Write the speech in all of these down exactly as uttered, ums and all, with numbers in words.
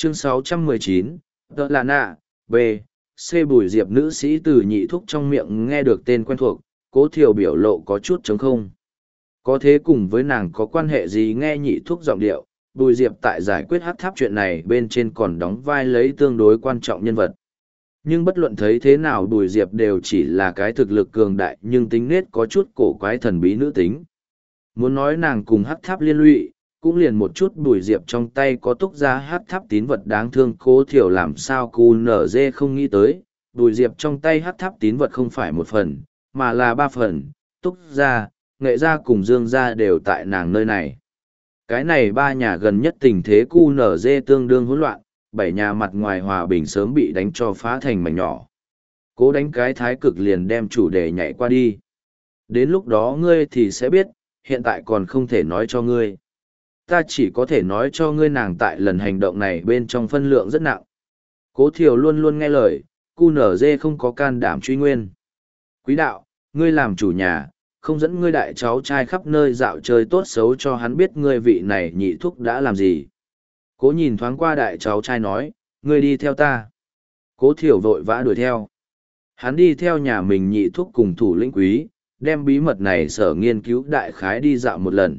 Chương sáu trăm mười chín, Tờ Là Nạ, B. C. Bùi Diệp nữ sĩ từ nhị thúc trong miệng nghe được tên quen thuộc, cố thiểu biểu lộ có chút trống không. Có thế cùng với nàng có quan hệ gì nghe nhị thúc giọng điệu, Bùi Diệp tại giải quyết hắc tháp chuyện này bên trên còn đóng vai lấy tương đối quan trọng nhân vật. Nhưng bất luận thấy thế nào Bùi Diệp đều chỉ là cái thực lực cường đại nhưng tính nết có chút cổ quái thần bí nữ tính. Muốn nói nàng cùng hắc tháp liên lụy, cũng liền một chút Bùi Diệp trong tay có túc ra hắc tháp tín vật đáng thương cố thiểu làm sao cu nở dê không nghĩ tới. Bùi Diệp trong tay hắc tháp tín vật không phải một phần, mà là ba phần, túc ra, nghệ gia cùng dương gia đều tại nàng nơi này. Cái này ba nhà gần nhất tình thế cu nở dê tương đương hỗn loạn, bảy nhà mặt ngoài hòa bình sớm bị đánh cho phá thành mảnh nhỏ. Cố đánh cái thái cực liền đem chủ đề nhảy qua đi. Đến lúc đó ngươi thì sẽ biết, hiện tại còn không thể nói cho ngươi. Ta chỉ có thể nói cho ngươi nàng tại lần hành động này bên trong phân lượng rất nặng. Cố thiểu luôn luôn nghe lời, cu nở dê không có can đảm truy nguyên. Quý đạo, ngươi làm chủ nhà, không dẫn ngươi đại cháu trai khắp nơi dạo chơi tốt xấu cho hắn biết ngươi vị này nhị thúc đã làm gì. Cố nhìn thoáng qua đại cháu trai nói, ngươi đi theo ta. Cố thiểu vội vã đuổi theo. Hắn đi theo nhà mình nhị thúc cùng thủ lĩnh quý, đem bí mật này sở nghiên cứu đại khái đi dạo một lần.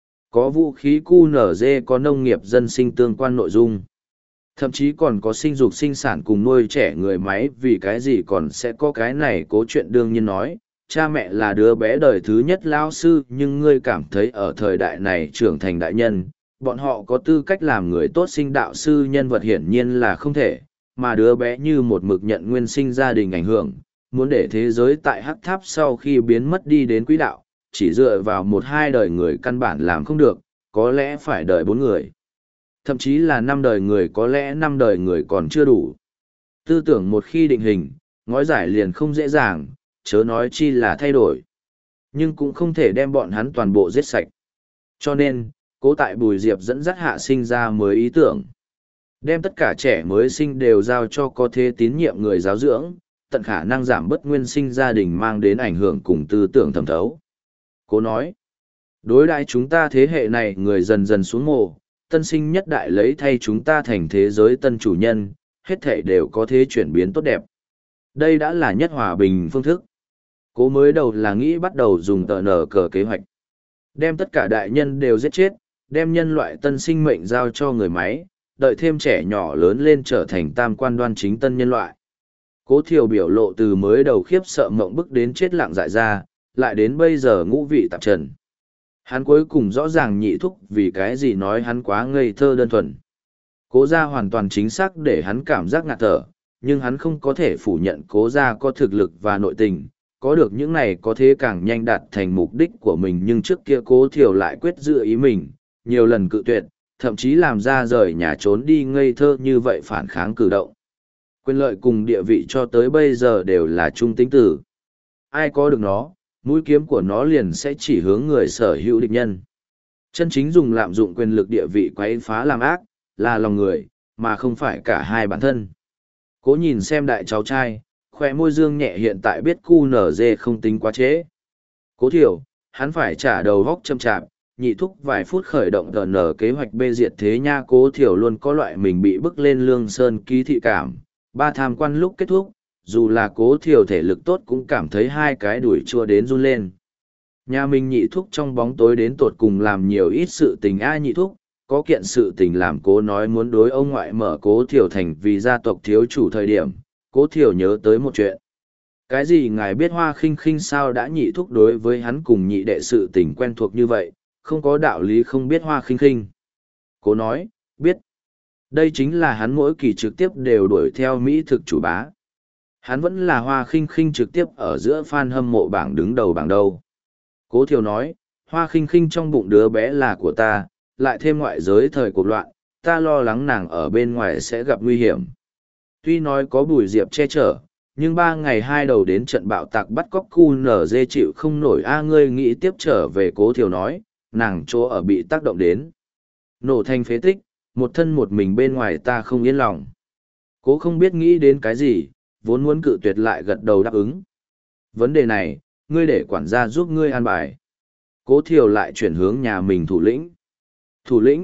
Có vũ khí cu nở dê có nông nghiệp dân sinh tương quan nội dung. Thậm chí còn có sinh dục sinh sản cùng nuôi trẻ người máy vì cái gì còn sẽ có cái này cố chuyện đương nhiên nói. Cha mẹ là đứa bé đời thứ nhất lao sư nhưng ngươi cảm thấy ở thời đại này trưởng thành đại nhân, bọn họ có tư cách làm người tốt sinh đạo sư nhân vật hiển nhiên là không thể, mà đứa bé như một mực nhận nguyên sinh gia đình ảnh hưởng, muốn để thế giới tại hắc tháp sau khi biến mất đi đến quỹ đạo, chỉ dựa vào một hai đời người căn bản làm không được, có lẽ phải đợi bốn người. Thậm chí là năm đời người có lẽ năm đời người còn chưa đủ. Tư tưởng một khi định hình, ngói giải liền không dễ dàng, chớ nói chi là thay đổi. Nhưng cũng không thể đem bọn hắn toàn bộ giết sạch. Cho nên, cố tại Bùi Diệp dẫn dắt hạ sinh ra mới ý tưởng. Đem tất cả trẻ mới sinh đều giao cho có thế tín nhiệm người giáo dưỡng, tận khả năng giảm bớt nguyên sinh gia đình mang đến ảnh hưởng cùng tư tưởng thẩm thấu. Cố nói, đối đãi chúng ta thế hệ này người dần dần xuống mồ, tân sinh nhất đại lấy thay chúng ta thành thế giới tân chủ nhân, hết thể đều có thế chuyển biến tốt đẹp. Đây đã là nhất hòa bình phương thức. Cố mới đầu là nghĩ bắt đầu dùng tờ nở cờ kế hoạch. Đem tất cả đại nhân đều giết chết, đem nhân loại tân sinh mệnh giao cho người máy, đợi thêm trẻ nhỏ lớn lên trở thành tam quan đoan chính tân nhân loại. Cố thiểu biểu lộ từ mới đầu khiếp sợ mộng bức đến chết lặng dại ra, lại đến bây giờ ngũ vị tạp trần. Hắn cuối cùng rõ ràng nhị thúc vì cái gì nói hắn quá ngây thơ đơn thuần. Cố gia hoàn toàn chính xác để hắn cảm giác ngạt thở, nhưng hắn không có thể phủ nhận cố gia có thực lực và nội tình, có được những này có thế càng nhanh đạt thành mục đích của mình nhưng trước kia cố thiểu lại quyết giữ ý mình, nhiều lần cự tuyệt, thậm chí làm ra rời nhà trốn đi ngây thơ như vậy phản kháng cử động. Quyền lợi cùng địa vị cho tới bây giờ đều là trung tính tử. Ai có được nó, mũi kiếm của nó liền sẽ chỉ hướng người sở hữu địch nhân. Chân chính dùng lạm dụng quyền lực địa vị quấy phá làm ác, là lòng người, mà không phải cả hai bản thân. Cố nhìn xem đại cháu trai, khoe môi dương nhẹ hiện tại biết cu nở dê không tính quá chế. Cố thiểu, hắn phải trả đầu góc châm chạp, nhị thúc vài phút khởi động tờ nở kế hoạch bê diệt thế nha. Cố thiểu luôn có loại mình bị bức lên lương sơn ký thị cảm. Ba tham quan lúc kết thúc, dù là cố thiểu thể lực tốt cũng cảm thấy hai cái đuổi chua đến run lên. Nhà mình nhị thúc trong bóng tối đến tột cùng làm nhiều ít sự tình ai nhị thúc, có kiện sự tình làm cố nói muốn đối ông ngoại mở cố thiểu thành vì gia tộc thiếu chủ thời điểm, cố thiểu nhớ tới một chuyện. Cái gì ngài biết Hoa Khinh Khinh sao đã nhị thúc đối với hắn cùng nhị đệ sự tình quen thuộc như vậy, không có đạo lý không biết Hoa Khinh Khinh. Cố nói, biết. Đây chính là hắn mỗi kỳ trực tiếp đều đuổi theo Mỹ thực chủ bá. Hắn vẫn là Hoa Khinh Khinh trực tiếp ở giữa fan hâm mộ bảng đứng đầu bảng đầu. Cố thiểu nói, Hoa Khinh Khinh trong bụng đứa bé là của ta, lại thêm ngoại giới thời cuộc loạn, ta lo lắng nàng ở bên ngoài sẽ gặp nguy hiểm. Tuy nói có Bùi Diệp che chở, nhưng ba ngày hai đầu đến trận bạo tạc bắt cóc cu nở dê chịu không nổi a ngươi nghĩ tiếp trở về. Cố thiểu nói, nàng chỗ ở bị tác động đến. Nổ thành phế tích, một thân một mình bên ngoài ta không yên lòng. Cố không biết nghĩ đến cái gì, vốn muốn cự tuyệt lại gật đầu đáp ứng. Vấn đề này, ngươi để quản gia giúp ngươi an bài. Cố thiểu lại chuyển hướng nhà mình thủ lĩnh. Thủ lĩnh,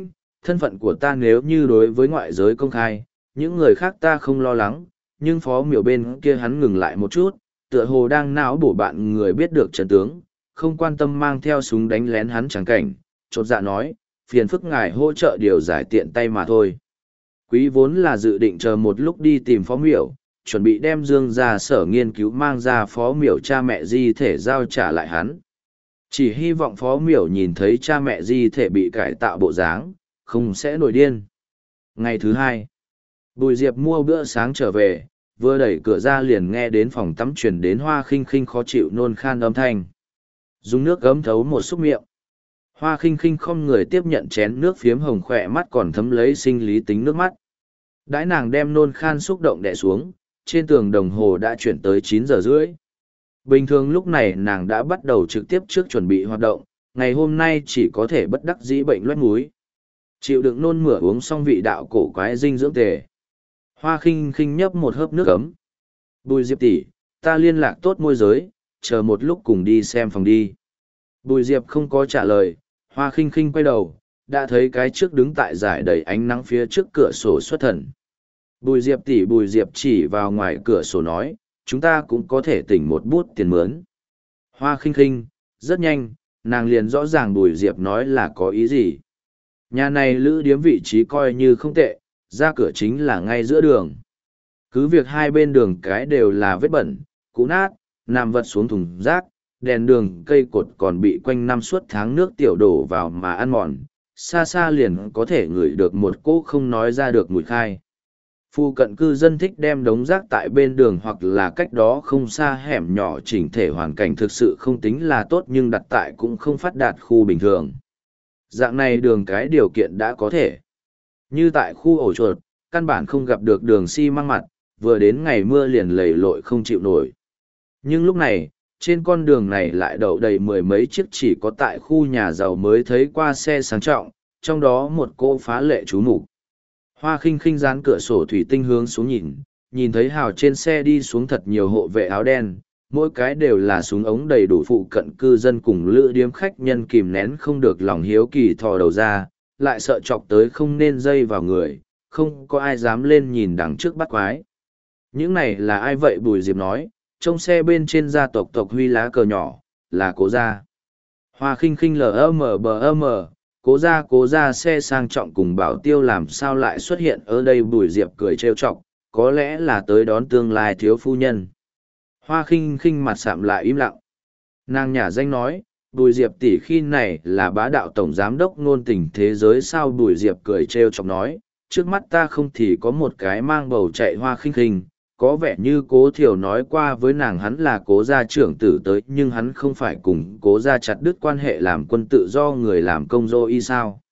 thân phận của ta nếu như đối với ngoại giới công khai, những người khác ta không lo lắng, nhưng phó miểu bên kia hắn ngừng lại một chút, tựa hồ đang não bổ bạn người biết được trận tướng, không quan tâm mang theo súng đánh lén hắn trắng cảnh, chột dạ nói, phiền phức ngài hỗ trợ điều giải tiện tay mà thôi. Quý vốn là dự định chờ một lúc đi tìm phó miểu, chuẩn bị đem Dương ra sở nghiên cứu mang ra phó miểu cha mẹ di thể giao trả lại hắn. Chỉ hy vọng phó miểu nhìn thấy cha mẹ di thể bị cải tạo bộ dáng, không sẽ nổi điên. Ngày thứ hai, Bùi Diệp mua bữa sáng trở về, vừa đẩy cửa ra liền nghe đến phòng tắm truyền đến Hoa Khinh Khinh khó chịu nôn khan âm thanh. Dùng nước gấm thấu một xúc miệng. Hoa Khinh Khinh không người tiếp nhận chén nước phiếm hồng khỏe mắt còn thấm lấy sinh lý tính nước mắt. Đãi nàng đem nôn khan xúc động đè xuống, trên tường đồng hồ đã chuyển tới chín giờ rưỡi. Bình thường lúc này nàng đã bắt đầu trực tiếp trước chuẩn bị hoạt động, ngày hôm nay chỉ có thể bất đắc dĩ bệnh loét múi. Chịu đựng nôn mửa uống xong vị đạo cổ quái dinh dưỡng tề. Hoa Khinh Khinh nhấp một hớp nước ấm. Bùi Diệp tỷ, ta liên lạc tốt môi giới, chờ một lúc cùng đi xem phòng đi. Bùi Diệp không có trả lời, Hoa Khinh Khinh quay đầu, đã thấy cái trước đứng tại giải đầy ánh nắng phía trước cửa sổ xuất thần. Bùi Diệp tỷ Bùi Diệp chỉ vào ngoài cửa sổ nói, chúng ta cũng có thể tỉnh một bút tiền mướn. Hoa Khinh Khinh, rất nhanh, nàng liền rõ ràng Bùi Diệp nói là có ý gì. Nhà này lữ điếm vị trí coi như không tệ, ra cửa chính là ngay giữa đường. Cứ việc hai bên đường cái đều là vết bẩn, cũ nát, nằm vật xuống thùng rác, đèn đường cây cột còn bị quanh năm suốt tháng nước tiểu đổ vào mà ăn mòn, xa xa liền có thể ngửi được một cỗ không nói ra được mùi khai. Phu cận cư dân thích đem đống rác tại bên đường hoặc là cách đó không xa hẻm nhỏ chỉnh thể hoàn cảnh thực sự không tính là tốt nhưng đặt tại cũng không phát đạt khu bình thường. Dạng này đường cái điều kiện đã có thể. Như tại khu ổ chuột, căn bản không gặp được đường xi măng mặt, vừa đến ngày mưa liền lầy lội không chịu nổi. Nhưng lúc này, trên con đường này lại đậu đầy mười mấy chiếc chỉ có tại khu nhà giàu mới thấy qua xe sang trọng, trong đó một cô phá lệ chú mục. Hoa Khinh Khinh dán cửa sổ thủy tinh hướng xuống nhìn, nhìn thấy hào trên xe đi xuống thật nhiều hộ vệ áo đen, mỗi cái đều là súng ống đầy đủ phụ cận cư dân cùng lữ điếm khách nhân kìm nén không được lòng hiếu kỳ thò đầu ra, lại sợ chọc tới không nên dây vào người, không có ai dám lên nhìn đằng trước bắt quái. Những này là ai vậy? Bùi Diệp nói, trong xe bên trên gia tộc tộc huy lá cờ nhỏ, là Cố gia. Hoa Khinh Khinh lờ mờ bờ mờ, Cố gia Cố gia xe sang trọng cùng Bảo Tiêu làm sao lại xuất hiện ở đây? Bùi Diệp cười trêu chọc, có lẽ là tới đón tương lai thiếu phu nhân. Hoa Khinh Khinh mặt sạm lại im lặng. Nàng nhả danh nói, Bùi Diệp tỷ khi này là bá đạo tổng giám đốc ngôn tình thế giới sao? Bùi Diệp cười trêu chọc nói, trước mắt ta không thì có một cái mang bầu chạy Hoa Khinh Khinh, có vẻ như Cố Thiểu nói qua với nàng hắn là Cố gia trưởng tử tới nhưng hắn không phải cùng Cố gia chặt đứt quan hệ làm quân tự do người làm công dô y sao.